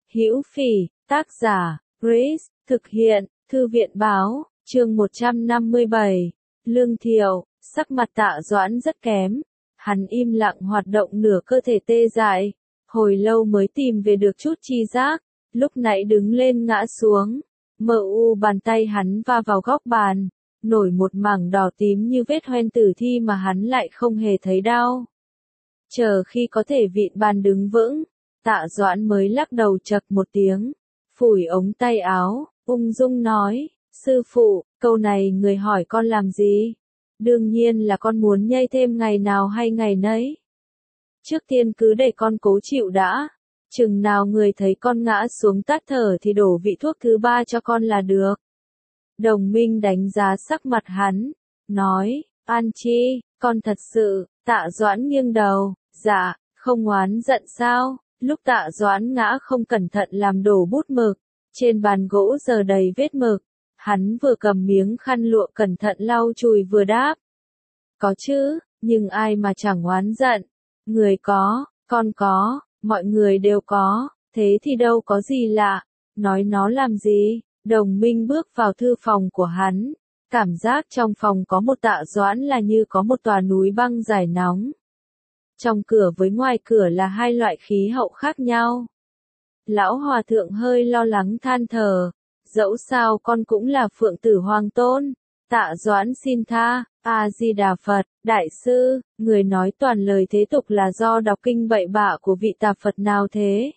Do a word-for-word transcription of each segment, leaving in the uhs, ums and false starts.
Hữu Phỉ, tác giả, Grace, thực hiện, Thư viện báo, chương một trăm năm mươi bảy, Lương Thiệu, sắc mặt Tạ Doãn rất kém, hắn im lặng hoạt động nửa cơ thể tê dại, hồi lâu mới tìm về được chút chi giác, lúc nãy đứng lên ngã xuống, mờ u bàn tay hắn va vào góc bàn, nổi một mảng đỏ tím như vết hoen tử thi mà hắn lại không hề thấy đau. Chờ khi có thể vịn bàn đứng vững, Tạ Doãn mới lắc đầu chậc một tiếng, phủi ống tay áo, ung dung nói, sư phụ, câu này người hỏi con làm gì? Đương nhiên là con muốn nhây thêm ngày nào hay ngày nấy. Trước tiên cứ để con cố chịu đã, chừng nào người thấy con ngã xuống tắt thở thì đổ vị thuốc thứ ba cho con là được. Đồng Minh đánh giá sắc mặt hắn, nói, An Chi, con thật sự, Tạ Doãn nghiêng đầu, dạ, không oán giận sao? Lúc Tạ Doãn ngã không cẩn thận làm đổ bút mực, trên bàn gỗ giờ đầy vết mực, hắn vừa cầm miếng khăn lụa cẩn thận lau chùi vừa đáp. Có chứ, nhưng ai mà chẳng oán giận, người có, con có, mọi người đều có, thế thì đâu có gì lạ, nói nó làm gì? Đồng Minh bước vào thư phòng của hắn, cảm giác trong phòng có một Tạ Doãn là như có một tòa núi băng giải nóng. Trong cửa với ngoài cửa là hai loại khí hậu khác nhau. Lão Hòa Thượng hơi lo lắng than thở, dẫu sao con cũng là phượng tử hoàng tôn. Tạ Doãn xin tha, A-di-đà Phật, đại sư, người nói toàn lời thế tục là do đọc kinh bậy bạ của vị tà Phật nào thế?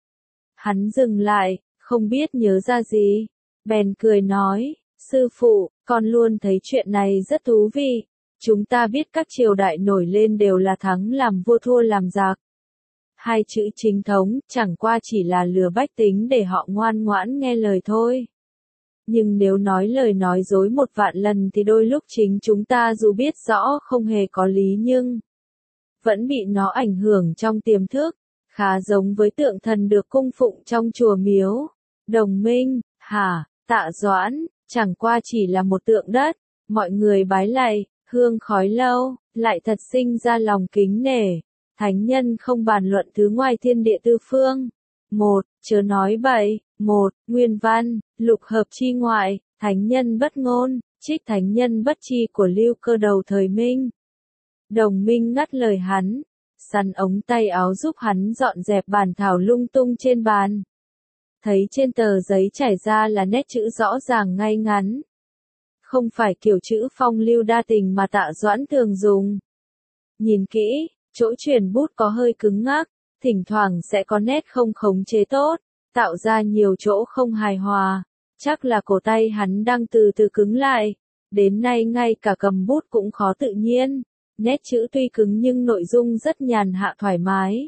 Hắn dừng lại, không biết nhớ ra gì, bèn cười nói, sư phụ, con luôn thấy chuyện này rất thú vị. Chúng ta biết các triều đại nổi lên đều là thắng làm vua thua làm giặc. Hai chữ chính thống chẳng qua chỉ là lừa bách tính để họ ngoan ngoãn nghe lời thôi. Nhưng nếu nói lời nói dối một vạn lần thì đôi lúc chính chúng ta dù biết rõ không hề có lý nhưng vẫn bị nó ảnh hưởng trong tiềm thức, khá giống với tượng thần được cung phụng trong chùa miếu. Đồng Minh, hả, Tạ Doãn, chẳng qua chỉ là một tượng đất, mọi người bái lạy, hương khói lâu, lại thật sinh ra lòng kính nể. Thánh nhân không bàn luận thứ ngoài thiên địa tư phương. Một, chớ nói bậy. Một, nguyên văn, lục hợp chi ngoại, thánh nhân bất ngôn, trích thánh nhân bất chi của Lưu Cơ đầu thời Minh. Đồng Minh ngắt lời hắn, sắn ống tay áo giúp hắn dọn dẹp bàn thảo lung tung trên bàn. Thấy trên tờ giấy trải ra là nét chữ rõ ràng ngay ngắn. Không phải kiểu chữ phong lưu đa tình mà Tạ Doãn thường dùng. Nhìn kỹ, chỗ chuyển bút có hơi cứng ngắc, thỉnh thoảng sẽ có nét không khống chế tốt, tạo ra nhiều chỗ không hài hòa. Chắc là cổ tay hắn đang từ từ cứng lại, đến nay ngay cả cầm bút cũng khó tự nhiên. Nét chữ tuy cứng nhưng nội dung rất nhàn hạ thoải mái.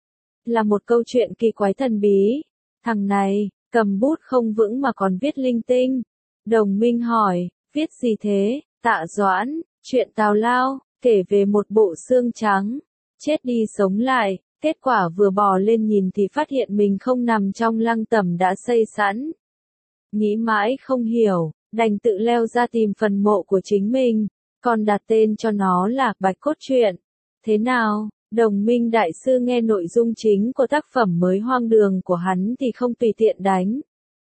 Là một câu chuyện kỳ quái thần bí. Thằng này, cầm bút không vững mà còn viết linh tinh. Đồng Minh hỏi, viết gì thế? Tạ Doãn, chuyện tào lao, kể về một bộ xương trắng, chết đi sống lại, kết quả vừa bò lên nhìn thì phát hiện mình không nằm trong lăng tẩm đã xây sẵn. Nghĩ mãi không hiểu, đành tự leo ra tìm phần mộ của chính mình, còn đặt tên cho nó là Bạch Cốt Truyện. Thế nào, Đồng Minh đại sư nghe nội dung chính của tác phẩm mới hoang đường của hắn thì không tùy tiện đánh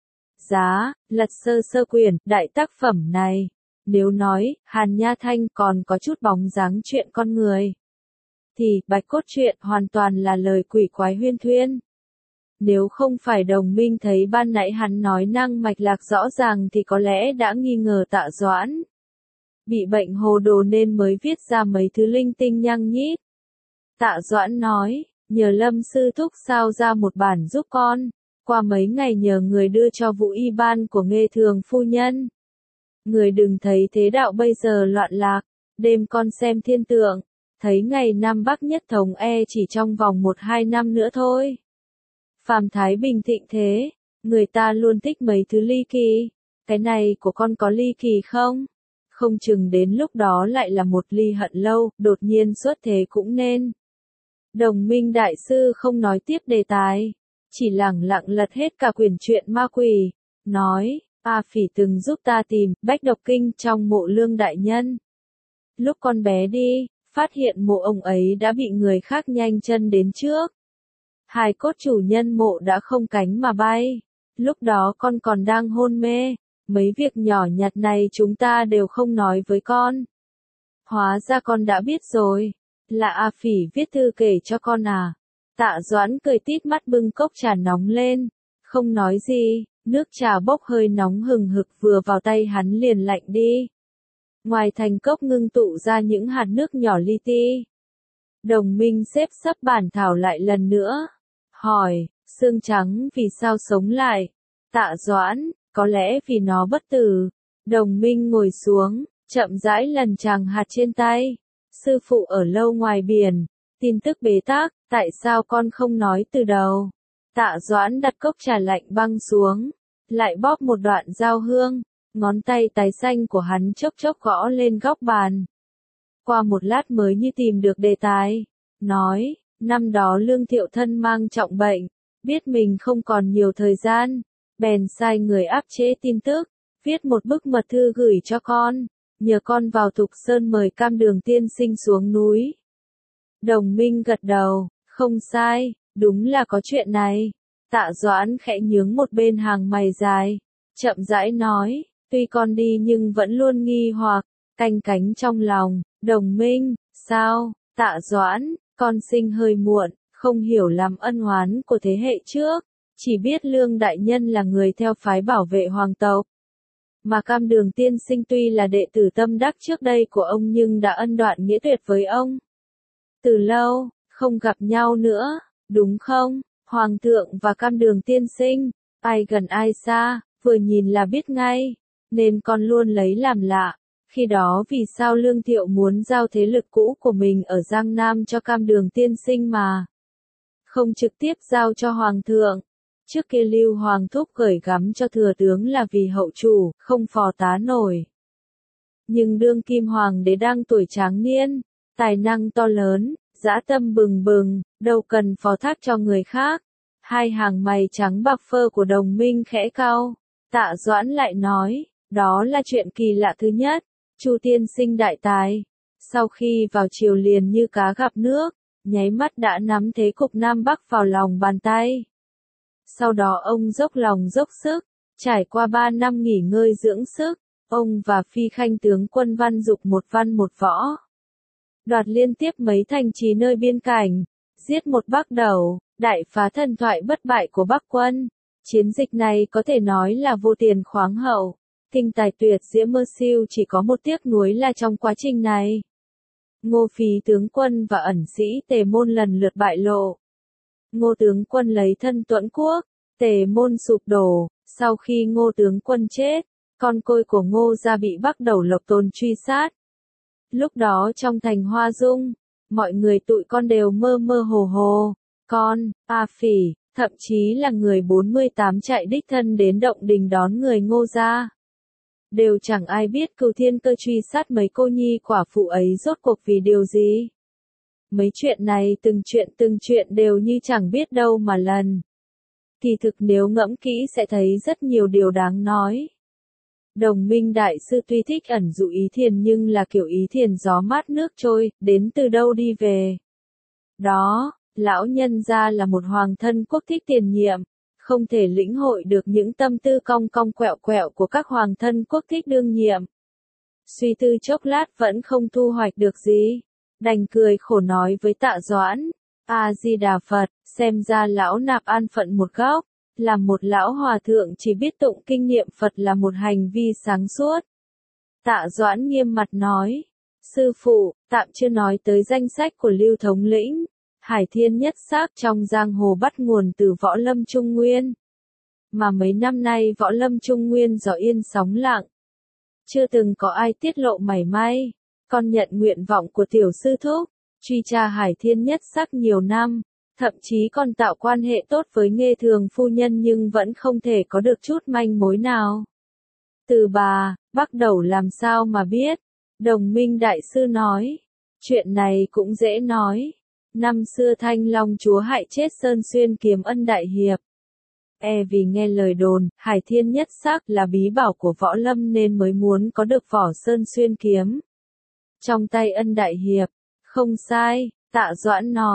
giá, lật sơ sơ quyển, đại tác phẩm này. Nếu nói, Hàn Nha Thanh còn có chút bóng dáng chuyện con người, thì Bạch Cốt Truyện hoàn toàn là lời quỷ quái huyên thuyên. Nếu không phải Đồng Minh thấy ban nãy hắn nói năng mạch lạc rõ ràng thì có lẽ đã nghi ngờ Tạ Doãn bị bệnh hồ đồ nên mới viết ra mấy thứ linh tinh nhăng nhít. Tạ Doãn nói, nhờ Lâm sư thúc sao ra một bản giúp con, qua mấy ngày nhờ người đưa cho vụ y ban của Nghê Thường phu nhân. Người đừng thấy thế đạo bây giờ loạn lạc, đêm con xem thiên tượng, thấy ngày Nam Bắc nhất thống e chỉ trong vòng một hai năm nữa thôi. Phàm Thái Bình thịnh thế, người ta luôn thích mấy thứ ly kỳ, cái này của con có ly kỳ không? Không chừng đến lúc đó lại là một ly hận lâu, đột nhiên xuất thế cũng nên. Đồng Minh đại sư không nói tiếp đề tài, chỉ lẳng lặng lật hết cả quyển truyện ma quỷ, nói, A Phỉ từng giúp ta tìm Bách Độc Kinh trong mộ Lương đại nhân. Lúc con bé đi, phát hiện mộ ông ấy đã bị người khác nhanh chân đến trước. Hài cốt chủ nhân mộ đã không cánh mà bay. Lúc đó con còn đang hôn mê. Mấy việc nhỏ nhặt này chúng ta đều không nói với con. Hóa ra con đã biết rồi. Là A Phỉ viết thư kể cho con à? Tạ Doãn cười tít mắt bưng cốc trà nóng lên. Không nói gì, nước trà bốc hơi nóng hừng hực vừa vào tay hắn liền lạnh đi. Ngoài thành cốc ngưng tụ ra những hạt nước nhỏ li ti. Đồng Minh xếp sắp bản thảo lại lần nữa. Hỏi, xương trắng vì sao sống lại? Tạ Doãn, có lẽ vì nó bất tử. Đồng Minh ngồi xuống, chậm rãi lần tràng hạt trên tay. Sư phụ ở lâu ngoài biển, tin tức bế tắc, tại sao con không nói từ đầu? Tạ Doãn đặt cốc trà lạnh băng xuống, lại bóp một đoạn dao hương, ngón tay tái xanh của hắn chốc chốc gõ lên góc bàn. Qua một lát mới như tìm được đề tài, nói, năm đó Lương Thiệu thân mang trọng bệnh, biết mình không còn nhiều thời gian, bèn sai người áp chế tin tức, viết một bức mật thư gửi cho con, nhờ con vào Thục Sơn mời Cam Đường tiên sinh xuống núi. Đồng Minh gật đầu, không sai, đúng là có chuyện này. Tạ Doãn khẽ nhướng một bên hàng mày dài, chậm rãi nói, tuy con đi nhưng vẫn luôn nghi hoặc, canh cánh trong lòng. Đồng Minh, sao? Tạ Doãn, con sinh hơi muộn, không hiểu làm ân oán của thế hệ trước, chỉ biết Lương đại nhân là người theo phái bảo vệ hoàng tộc. Mà Cam Đường tiên sinh tuy là đệ tử tâm đắc trước đây của ông nhưng đã ân đoạn nghĩa tuyệt với ông. Từ lâu, không gặp nhau nữa, đúng không? Hoàng thượng và Cam Đường tiên sinh, ai gần ai xa, vừa nhìn là biết ngay, nên con luôn lấy làm lạ. Khi đó vì sao Lương Thiệu muốn giao thế lực cũ của mình ở Giang Nam cho Cam Đường tiên sinh mà không trực tiếp giao cho Hoàng thượng? Trước kia Lưu Hoàng thúc gửi gắm cho thừa tướng là vì hậu chủ, không phò tá nổi. Nhưng đương kim hoàng đế đang tuổi tráng niên, tài năng to lớn, dã tâm bừng bừng, đâu cần phó thác cho người khác. Hai hàng mày trắng bạc phơ của Đồng Minh khẽ cau. Tạ Doãn lại nói, đó là chuyện kỳ lạ thứ nhất. Chu tiên sinh đại tài, sau khi vào triều liền như cá gặp nước, nháy mắt đã nắm thế cục Nam Bắc vào lòng bàn tay. Sau đó ông dốc lòng dốc sức, trải qua ba năm nghỉ ngơi dưỡng sức, ông và Phi Khanh tướng quân Văn Dục một văn một võ. Đoạt liên tiếp mấy thành trì nơi biên cảnh, giết một Bắc đầu, đại phá thần thoại bất bại của Bắc quân. Chiến dịch này có thể nói là vô tiền khoáng hậu. Kinh tài tuyệt diễm mơ siêu, chỉ có một tiếc nuối là trong quá trình này, Ngô Phí tướng quân và ẩn sĩ Tề Môn lần lượt bại lộ. Ngô tướng quân lấy thân tuẫn quốc, Tề Môn sụp đổ. Sau khi Ngô tướng quân chết, con côi của Ngô gia bị Bắc đầu Lộc Tôn truy sát. Lúc đó trong thành Hoa Dung, mọi người tụi con đều mơ mơ hồ hồ. Con, A Phỉ, thậm chí là người bốn mươi tám chạy đích thân đến động đình đón người Ngô gia. Đều chẳng ai biết Cửu Thiên Cơ truy sát mấy cô nhi quả phụ ấy rốt cuộc vì điều gì. Mấy chuyện này từng chuyện từng chuyện đều như chẳng biết đâu mà lần. Kỳ thực nếu ngẫm kỹ sẽ thấy rất nhiều điều đáng nói. Đồng Minh đại sư tuy thích ẩn dụ Ý Thiền nhưng là kiểu Ý Thiền gió mát nước trôi, đến từ đâu đi về. Đó, lão nhân gia là một hoàng thân quốc thích tiền nhiệm. Không thể lĩnh hội được những tâm tư cong cong quẹo quẹo của các hoàng thân quốc thích đương nhiệm. Suy tư chốc lát vẫn không thu hoạch được gì. Đành cười khổ nói với Tạ Doãn, A-di-đà Phật, xem ra lão nạp an phận một góc, làm một lão hòa thượng chỉ biết tụng kinh nghiệm Phật là một hành vi sáng suốt. Tạ Doãn nghiêm mặt nói, sư phụ, tạm chưa nói tới danh sách của Lưu thống lĩnh. Hải thiên nhất xác trong giang hồ bắt nguồn từ Võ Lâm Trung Nguyên. Mà mấy năm nay Võ Lâm Trung Nguyên gió yên sóng lặng. Chưa từng có ai tiết lộ mảy may. Con nhận nguyện vọng của tiểu sư thúc, truy tra Hải thiên nhất xác nhiều năm. Thậm chí còn tạo quan hệ tốt với Nghê Thường phu nhân nhưng vẫn không thể có được chút manh mối nào. Từ bà, Bắc đầu làm sao mà biết? Đồng Minh đại sư nói. Chuyện này cũng dễ nói. Năm xưa Thanh Long chúa hại chết Sơn Xuyên Kiếm Ân đại hiệp. E vì nghe lời đồn, Hải thiên nhất xác là bí bảo của Võ Lâm nên mới muốn có được vỏ Sơn Xuyên kiếm. Trong tay Ân đại hiệp, không sai, Tạ Doãn nói,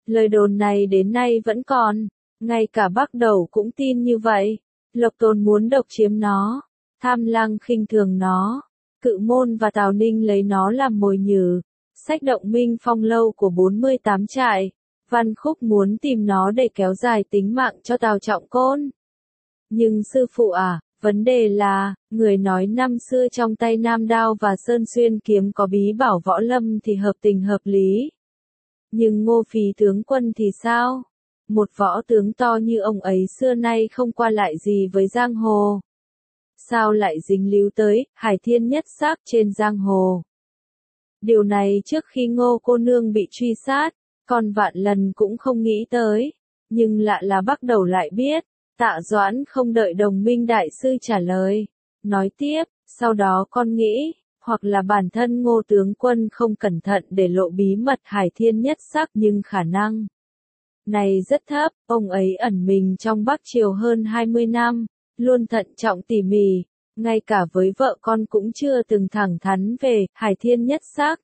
Lời đồn này đến nay vẫn còn, ngay cả Bắc Đầu cũng tin như vậy. Lộc Tồn muốn độc chiếm nó, Tham Lang khinh thường nó, Cự Môn và Tào Ninh lấy nó làm mồi nhử. Sách động minh phong lâu của bốn mươi tám trại, Văn Khúc muốn tìm nó để kéo dài tính mạng cho Tào Trọng Côn. Nhưng sư phụ à, vấn đề là, người nói năm xưa trong tay Nam Đao và Sơn Xuyên kiếm có bí bảo võ lâm thì hợp tình hợp lý. Nhưng Ngô Phí tướng quân thì sao? Một võ tướng to như ông ấy xưa nay không qua lại gì với giang hồ. Sao lại dính líu tới, Hải Thiên Nhất Sắc trên giang hồ? Điều này trước khi Ngô cô nương bị truy sát, con vạn lần cũng không nghĩ tới. Nhưng lạ là Bắc Đầu lại biết. Tạ Doãn không đợi Đồng Minh đại sư trả lời. Nói tiếp, sau đó con nghĩ, hoặc là bản thân Ngô tướng quân không cẩn thận để lộ bí mật Hải Thiên Nhất Sắc, nhưng khả năng này rất thấp. Ông ấy ẩn mình trong Bắc Triều hơn hai mươi năm, luôn thận trọng tỉ mỉ, ngay cả với vợ con cũng chưa từng thẳng thắn về Hải Thiên Nhất Sắc.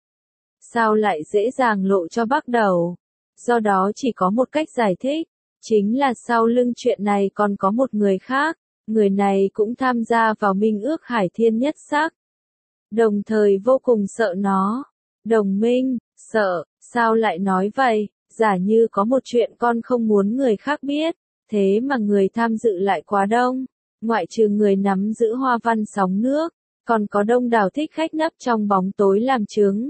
Sao lại dễ dàng lộ cho Bắc Đầu? Do đó chỉ có một cách giải thích, chính là sau lưng chuyện này còn có một người khác, người này cũng tham gia vào minh ước Hải Thiên Nhất Sắc. Đồng thời vô cùng sợ nó. Đồng Minh, sợ, sao lại nói vậy? Giả như có một chuyện con không muốn người khác biết, thế mà người tham dự lại quá đông, ngoại trừ người nắm giữ hoa văn sóng nước, còn có đông đảo thích khách nấp trong bóng tối làm chứng.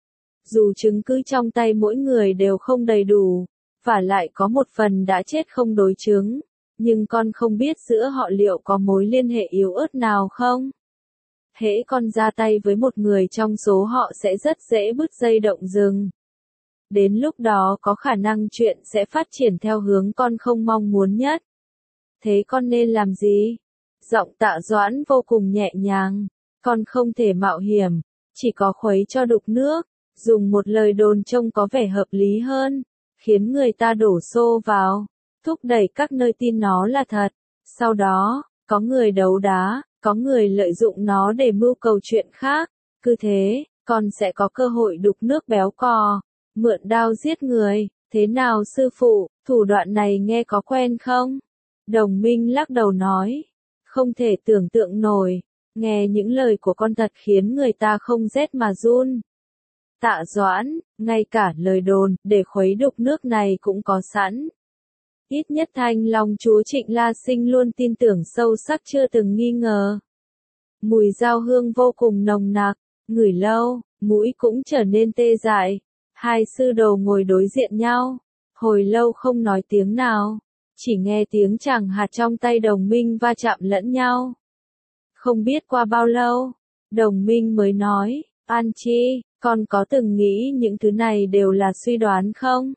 Dù chứng cứ trong tay mỗi người đều không đầy đủ, và lại có một phần đã chết không đối chứng, nhưng con không biết giữa họ liệu có mối liên hệ yếu ớt nào không? Hễ con ra tay với một người trong số họ sẽ rất dễ bứt dây động rừng. Đến lúc đó có khả năng chuyện sẽ phát triển theo hướng con không mong muốn nhất. Thế con nên làm gì? Giọng Tạ Doãn vô cùng nhẹ nhàng. Con không thể mạo hiểm, chỉ có khuấy cho đục nước, dùng một lời đồn trông có vẻ hợp lý hơn, khiến người ta đổ xô vào, thúc đẩy các nơi tin nó là thật. Sau đó, có người đấu đá, có người lợi dụng nó để mưu cầu chuyện khác. Cứ thế, con sẽ có cơ hội đục nước béo cò, mượn đao giết người. Thế nào sư phụ, thủ đoạn này nghe có quen không? Đồng Minh lắc đầu nói, không thể tưởng tượng nổi. Nghe những lời của con thật khiến người ta không rét mà run. Tạ Doãn, ngay cả lời đồn để khuấy đục nước này cũng có sẵn. Ít nhất Thanh Long chúa Trịnh La Sinh luôn tin tưởng sâu sắc chưa từng nghi ngờ. Mùi dao hương vô cùng nồng nặc, ngửi lâu, mũi cũng trở nên tê dại. Hai sư đồ ngồi đối diện nhau, hồi lâu không nói tiếng nào, chỉ nghe tiếng chàng hạt trong tay Đồng Minh va chạm lẫn nhau. Không biết qua bao lâu, Đồng Minh mới nói, An Chi, con có từng nghĩ những thứ này đều là suy đoán không?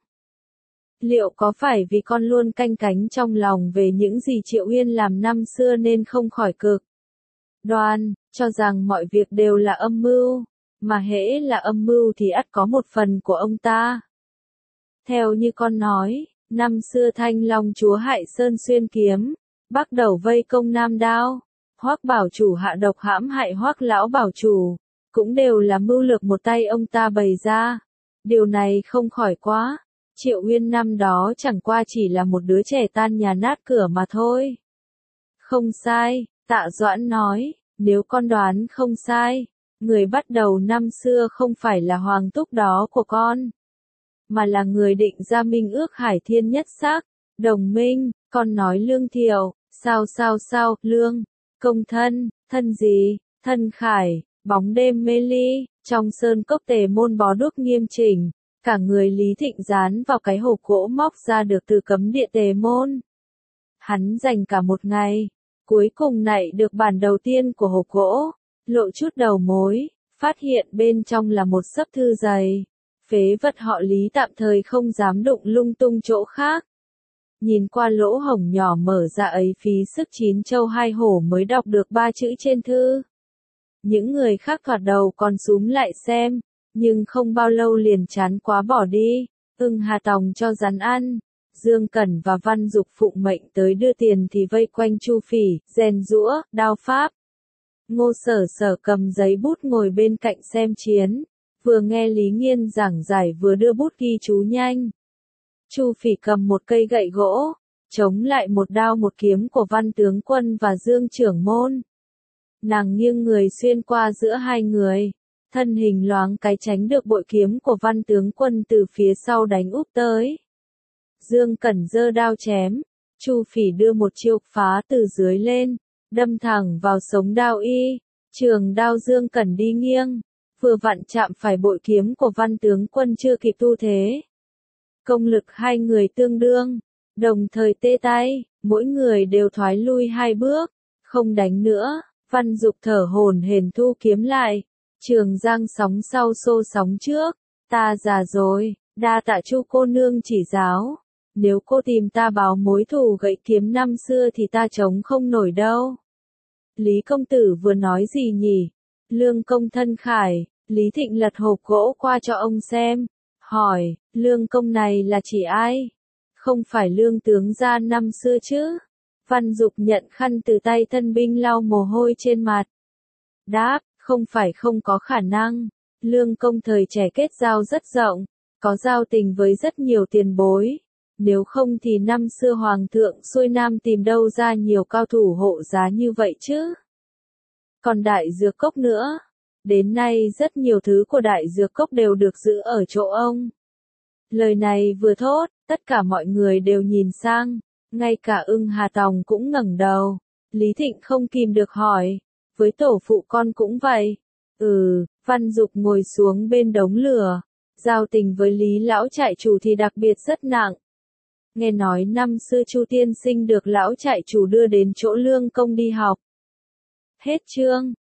Liệu có phải vì con luôn canh cánh trong lòng về những gì Triệu Uyên làm năm xưa nên không khỏi cực đoan, cho rằng mọi việc đều là âm mưu, mà hễ là âm mưu thì ắt có một phần của ông ta. Theo như con nói, năm xưa Thanh Long chúa hại Sơn Xuyên kiếm, Bắc Đầu vây công Nam Đao, Hoắc bảo chủ hạ độc hãm hại Hoắc lão bảo chủ, cũng đều là mưu lược một tay ông ta bày ra. Điều này không khỏi quá. Triệu Uyên năm đó chẳng qua chỉ là một đứa trẻ tan nhà nát cửa mà thôi. Không sai, Tạ Doãn nói, nếu con đoán không sai, người bắt đầu năm xưa không phải là Hoàng Túc đó của con, mà là người định ra minh ước Hải Thiên Nhất Sắc. Đồng Minh, con nói Lương Thiệu, sao sao sao, Lương, công thân, thân gì, thân Khải, bóng đêm mê ly, trong sơn cốc Tề Môn bó đuốc nghiêm chỉnh. Cả người Lý Thịnh dán vào cái hộp gỗ móc ra được từ cấm địa Tề Môn. Hắn dành cả một ngày, cuối cùng nạy được bản đầu tiên của hộp gỗ, lộ chút đầu mối, phát hiện bên trong là một xấp thư dày. Phế vật họ Lý tạm thời không dám đụng lung tung chỗ khác. Nhìn qua lỗ hổng nhỏ mở ra ấy phí sức chín châu hai hổ mới đọc được ba chữ trên thư. Những người khác thoạt đầu còn súm lại xem. Nhưng không bao lâu liền chán quá bỏ đi. Ưng Hà Tòng cho rắn ăn, Dương Cẩn và Văn Dục phụng mệnh tới đưa tiền thì vây quanh Chu Phỉ, rèn giũa, đao pháp. Ngô Sở Sở cầm giấy bút ngồi bên cạnh xem chiến, vừa nghe Lý Nghiên giảng giải vừa đưa bút ghi chú nhanh. Chu Phỉ cầm một cây gậy gỗ, chống lại một đao một kiếm của Văn tướng quân và Dương trưởng môn. Nàng nghiêng người xuyên qua giữa hai người, thân hình loáng cái tránh được bội kiếm của Văn tướng quân từ phía sau đánh úp tới. Dương Cẩn giơ đao chém, Chu Phỉ đưa một chiêu phá từ dưới lên, đâm thẳng vào sống đao y, trường đao Dương Cẩn đi nghiêng, vừa vặn chạm phải bội kiếm của Văn tướng quân chưa kịp tu thế. Công lực hai người tương đương, đồng thời tê tay, mỗi người đều thoái lui hai bước, không đánh nữa. Văn Dục thở hổn hển thu kiếm lại, Trường Giang sóng sau xô sóng trước, ta già rồi, đa tạ Chu cô nương chỉ giáo, nếu cô tìm ta báo mối thù gậy kiếm năm xưa thì ta chống không nổi đâu. Lý công tử vừa nói gì nhỉ? Lương công thân khải, Lý Thịnh lật hộp gỗ qua cho ông xem, hỏi, lương công này là chỉ ai? Không phải lương tướng gia năm xưa chứ? Văn Dục nhận khăn từ tay thân binh lau mồ hôi trên mặt. Đáp, không phải không có khả năng. Lương công thời trẻ kết giao rất rộng, có giao tình với rất nhiều tiền bối. Nếu không thì năm xưa hoàng thượng xuôi nam tìm đâu ra nhiều cao thủ hộ giá như vậy chứ. Còn đại dược cốc nữa. Đến nay rất nhiều thứ của đại dược cốc đều được giữ ở chỗ ông. Lời này vừa thốt, tất cả mọi người đều nhìn sang. Ngay cả Ưng Hà Tòng cũng ngẩng đầu. Lý Thịnh không kìm được hỏi. Với tổ phụ con cũng vậy. Ừ, Văn Dục ngồi xuống bên đống lửa. Giao tình với Lý lão trại chủ thì đặc biệt rất nặng. Nghe nói năm xưa Chu tiên sinh được lão trại chủ đưa đến chỗ lương công đi học. Hết chương.